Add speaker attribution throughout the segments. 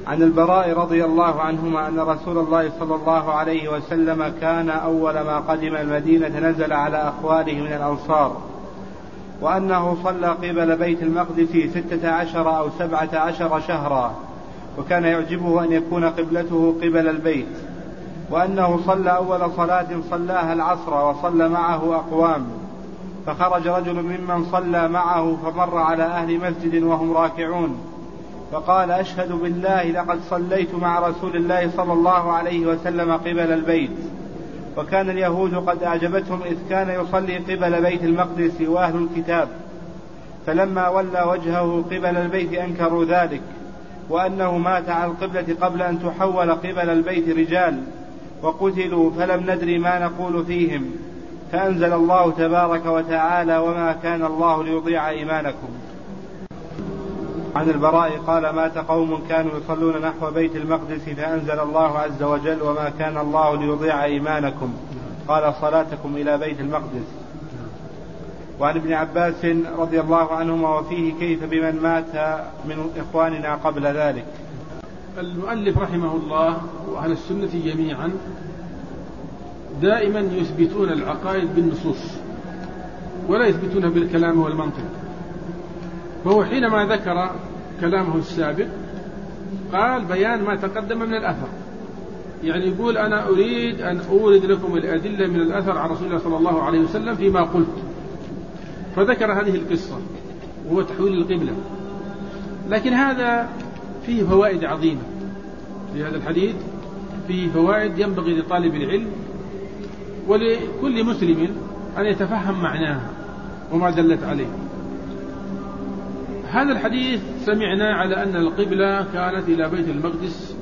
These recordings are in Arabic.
Speaker 1: عن البراء رضي الله عنهما أن رسول الله صلى الله عليه وسلم كان أول ما قدم المدينة نزل على أخواله من الأنصار، وأنه صلى قبل بيت المقدس 16 أو 17 شهرا، وكان يعجبه أن يكون قبلته قبل البيت، وأنه صلى أول صلاة صلاها العصر وصلى معه أقوام، فخرج رجل ممن صلى معه فمر على أهل مسجد وهم راكعون، فقال: أشهد بالله لقد صليت مع رسول الله صلى الله عليه وسلم قبل البيت. وكان اليهود قد أعجبتهم إذ كان يصلي قبل بيت المقدس وأهل الكتاب، فلما ولى وجهه قبل البيت أنكروا ذلك، وأنه مات على القبلة قبل أن تحول قبل البيت رجال وقتلوا فلم ندري ما نقول فيهم، فأنزل الله تبارك وتعالى: وما كان الله ليضيع إيمانكم. عن البراء قال: مات قوم كانوا يصلون نحو بيت المقدس فأنزل الله عز وجل: وما كان الله ليضيع إيمانكم، قال: صلاتكم إلى بيت المقدس. وعن ابن عباس رضي الله عنهما: وفيه كيف بمن مات من إخواننا قبل ذلك.
Speaker 2: المؤلف رحمه الله وأهل السنة جميعا دائما يثبتون العقائد بالنصوص ولا يثبتونها بالكلام والمنطق، فهو حينما ذكر كلامه السابق قال بيان ما تقدم من الأثر، يعني يقول: أنا أريد أن أورد لكم الأدلة من الأثر عن رسول الله صلى الله عليه وسلم فيما قلت، فذكر هذه القصة وهو تحويل القبلة. لكن هذا فيه فوائد عظيمة، في هذا الحديث فيه فوائد ينبغي لطالب العلم ولكل مسلم أن يتفهم معناها وما دلت عليه. هذا الحديث سمعنا على أن القبلة كانت إلى بيت المقدس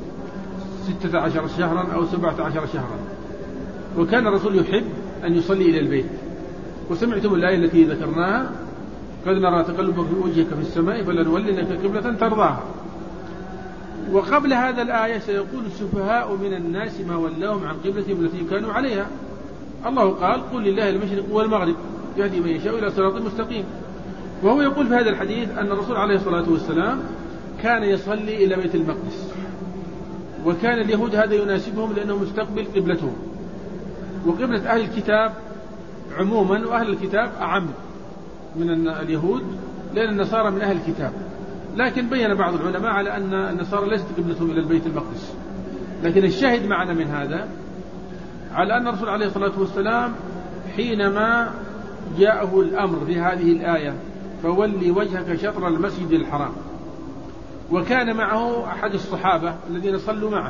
Speaker 2: 16 شهرا أو 17 شهرا، وكان الرسول يحب أن يصلي إلى البيت. وسمعتم الآية التي ذكرناها: قد نرى تقلبك في وجهك في السماء فلنولنك قبلة ترضاها. وقبل هذا الآية: سيقول السفهاء من الناس ما ولاهم عن قبلتهم التي كانوا عليها. الله قال: قل لله المشرق والمغرب يهدي من يشاء إلى صراط مستقيم. وهو يقول في هذا الحديث أن الرسول عليه الصلاة والسلام كان يصلي إلى بيت المقدس، وكان اليهود هذا يناسبهم لأنه مستقبل قبلتهم، وقبلة أهل الكتاب عموما، وأهل الكتاب أعم من اليهود لأن النصارى من أهل الكتاب. لكن بين بعض العلماء على أن النصارى ليست قبلتهم إلى البيت المقدس. لكن الشاهد معنا من هذا على أن الرسول عليه الصلاة والسلام حينما جاءه الأمر في هذه الآية: فولي وجهك شطر المسجد الحرام، وكان معه أحد الصحابة الذين صلوا معه،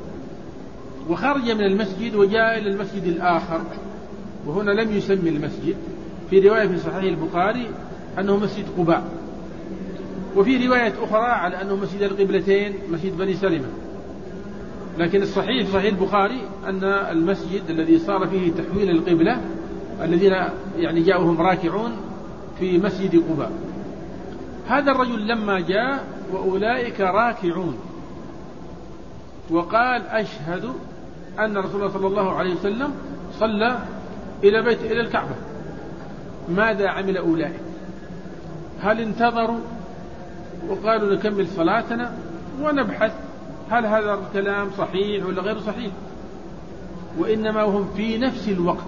Speaker 2: وخرج من المسجد وجاء إلى المسجد الآخر، وهنا لم يسمي المسجد. في رواية في صحيح البخاري أنه مسجد قباء، وفي رواية أخرى على أنه مسجد القبلتين، مسجد بني سلمة. لكن الصحيح في صحيح البخاري أن المسجد الذي صار فيه تحويل القبلة الذين يعني جاءوهم راكعون في مسجد قباء. هذا الرجل لما جاء وأولئك راكعون وقال: أشهد أن رسول الله صلى الله عليه وسلم صلى إلى الكعبة، ماذا عمل أولئك؟ هل انتظروا وقالوا نكمل صلاتنا ونبحث هل هذا الكلام صحيح ولا غير صحيح؟ وإنما هم في نفس الوقت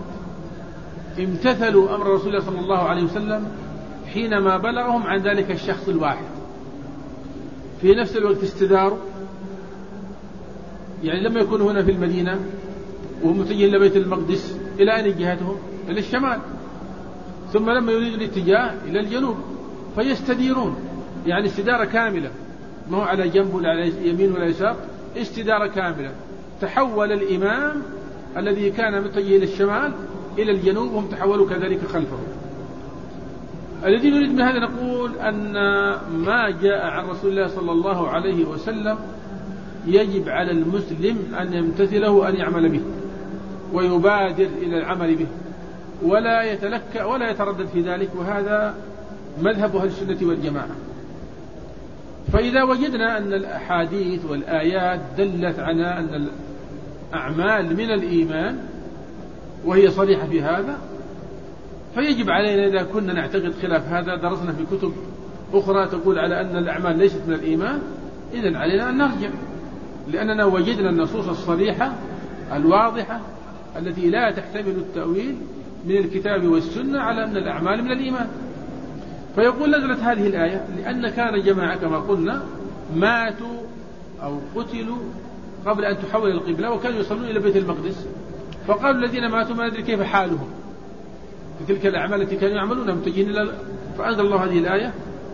Speaker 2: امتثلوا أمر رسول الله صلى الله عليه وسلم حينما بلغهم عن ذلك الشخص الواحد. في نفس الوقت استداروا، يعني لما يكونوا هنا في المدينة وهم متجهين إلى بيت المقدس إلى أين جهتهم؟ إلى الشمال، ثم لما يريدوا الاتجاه إلى الجنوب فيستديرون، يعني استدارة كاملة، ما هو على جنب ولا على يمين ولا يسار، استدارة كاملة. تحول الإمام الذي كان متجه إلى الشمال إلى الجنوب وهم تحولوا كذلك خلفه. الذي نريد من هذا نقول أن ما جاء عن رسول الله صلى الله عليه وسلم يجب على المسلم أن يمتثله وأن يعمل به ويبادر إلى العمل به ولا يتلكأ ولا يتردد في ذلك، وهذا مذهب أهل السنة والجماعة. فإذا وجدنا أن الأحاديث والآيات دلت على أن الأعمال من الإيمان وهي صريحة في هذا، فيجب علينا إذا كنا نعتقد خلاف هذا، درسنا في كتب أخرى تقول على أن الأعمال ليست من الإيمان، إذن علينا أن نرجع لأننا وجدنا النصوص الصريحة الواضحة التي لا تحتمل التأويل من الكتاب والسنة على أن الأعمال من الإيمان. فيقول نزلت هذه الآية لأن كان جماعة كما قلنا ماتوا أو قتلوا قبل أن تحول القبلة وكانوا يصلون إلى بيت المقدس، فقالوا الذين ماتوا ما ندري كيف حالهم في تلك الأعمال التي كانوا يعملونها متجهين إلى، فأنزل الله هذه الآية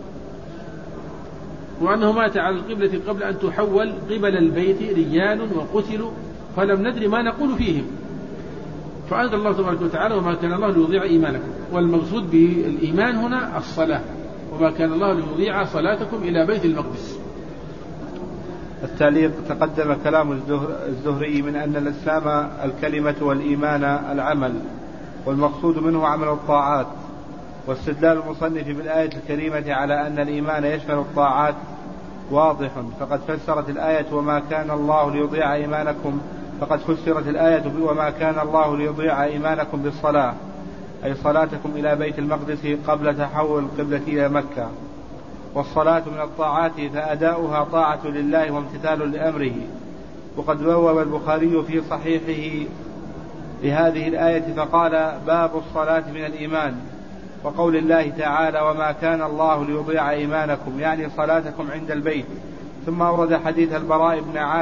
Speaker 2: وأنه مات على القبلة قبل أن تحول قبل البيت رجال وقتلوا فلم ندري ما نقول فيهم، فأنزل الله تبارك وتعالى وما كان الله ليضيع إيمانكم. والمقصود بالإيمان هنا الصلاة، وما كان الله ليضيع صلاتكم إلى بيت المقدس.
Speaker 1: التعليق: تقدم كلام الزهري من أن الإسلام الكلمة والإيمان العمل، والمقصود منه عمل الطاعات. واستدلال المصنف بالآية الكريمة على أن الإيمان يشمل الطاعات واضح، فقد فسرت الآية وما كان الله ليضيع إيمانكم، فقد فسرت الآية وما كان الله ليضيع إيمانكم بالصلاة، أي صلاتكم إلى بيت المقدس قبل تحول القبلة إلى مكة. والصلاة من الطاعات فأداؤها طاعة لله وامتثال لأمره. وقد بوب البخاري في صحيحه لهذه الآية فقال: باب الصلاة من الإيمان. وقول الله تعالى: وما كان الله ليضيع إيمانكم، يعني صلاتكم عند البيت. ثم أورد حديث البراء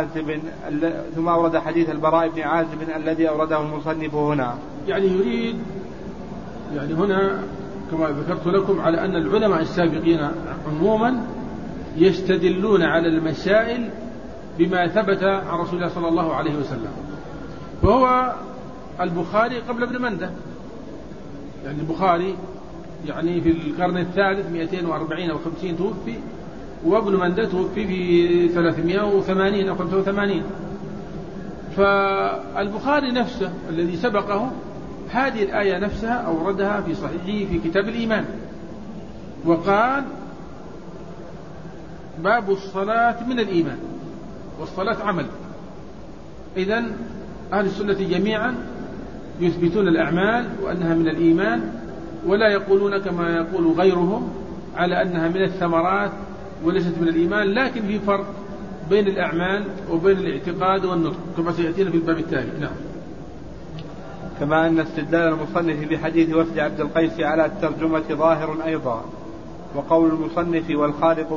Speaker 1: بن عازب الذي أورده المصنف هنا.
Speaker 2: يعني يريد هنا كما ذكرت لكم على أن العلماء السابقين عموما يستدلون على المسائل بما ثبت عن رسول الله صلى الله عليه وسلم. وهو البخاري قبل ابن منده، يعني البخاري يعني في القرن الثالث 240 أو 50 توفي، وابن منده توفي في 380 أو 85. فالبخاري نفسه الذي سبقه هذه الآية نفسها أوردها في صحيحه في كتاب الإيمان، وقال: باب الصلاة من الإيمان، والصلاة عمل. إذن أهل السنة جميعا يثبتون الأعمال وأنها من الإيمان، ولا يقولون كما يقول غيرهم على أنها من الثمرات وليست من الإيمان، لكن في فرق بين الأعمال وبين الاعتقاد والنطق كما سيأتينا في الباب التالي. نعم.
Speaker 1: كما أن استدلال المصنف بحديث وفد عبد القيس على الترجمة ظاهر أيضا. وقول المصنف: والخالق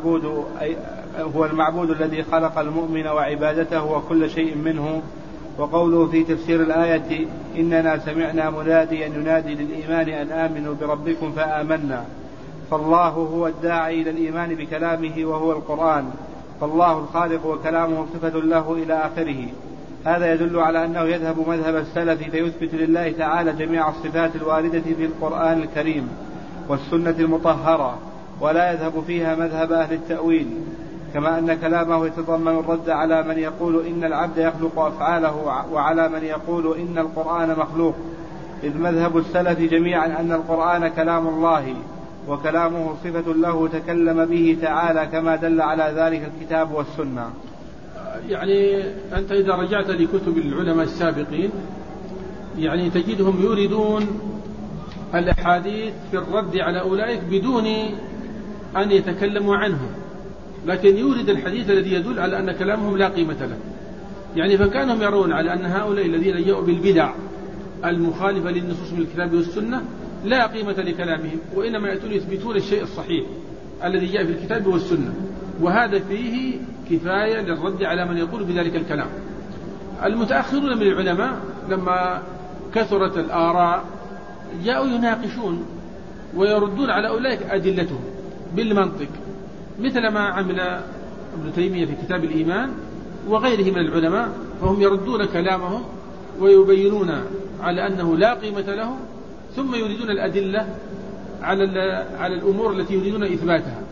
Speaker 1: هو المعبود الذي خلق المؤمن وعبادته وكل شيء منه. وقوله في تفسير الآية: إننا سمعنا مناديا ينادي للإيمان أن آمنوا بربكم فآمنا. فالله هو الداعي إلى الإيمان بكلامه وهو القرآن، فالله الخالق وكلامه صفة له إلى آخره. هذا يدل على أنه يذهب مذهب السلف فيثبت لله تعالى جميع الصفات الواردة في القرآن الكريم والسنة المطهرة، ولا يذهب فيها مذهب أهل التأويل. كما أن كلامه يتضمن الرد على من يقول إن العبد يخلق أفعاله، وعلى من يقول إن القرآن مخلوق، إذ مذهب السلف جميعا أن القرآن كلام الله، وكلامه صفة له تكلم به تعالى، كما دل على ذلك الكتاب والسنة.
Speaker 2: يعني أنت إذا رجعت لكتب العلماء السابقين يعني تجدهم يريدون الأحاديث في الرد على أولئك بدون أن يتكلموا عنهم، لكن يورد الحديث الذي يدل على أن كلامهم لا قيمة له. يعني فكانهم يرون على أن هؤلاء الذين جاءوا بالبدع المخالفة للنصوص من الكتاب والسنة لا قيمة لكلامهم، وإنما يأتون يثبتون الشيء الصحيح الذي جاء في الكتاب والسنة، وهذا فيه كفاية للرد على من يقول بذلك الكلام. المتأخرون من العلماء لما كثرت الآراء جاءوا يناقشون ويردون على أولئك أدلتهم بالمنطق، مثل ما عمل ابن تيمية في كتاب الإيمان وغيره من العلماء، فهم يردون كلامهم ويبينون على أنه لا قيمة له، ثم يريدون الأدلة على الأمور التي يريدون إثباتها.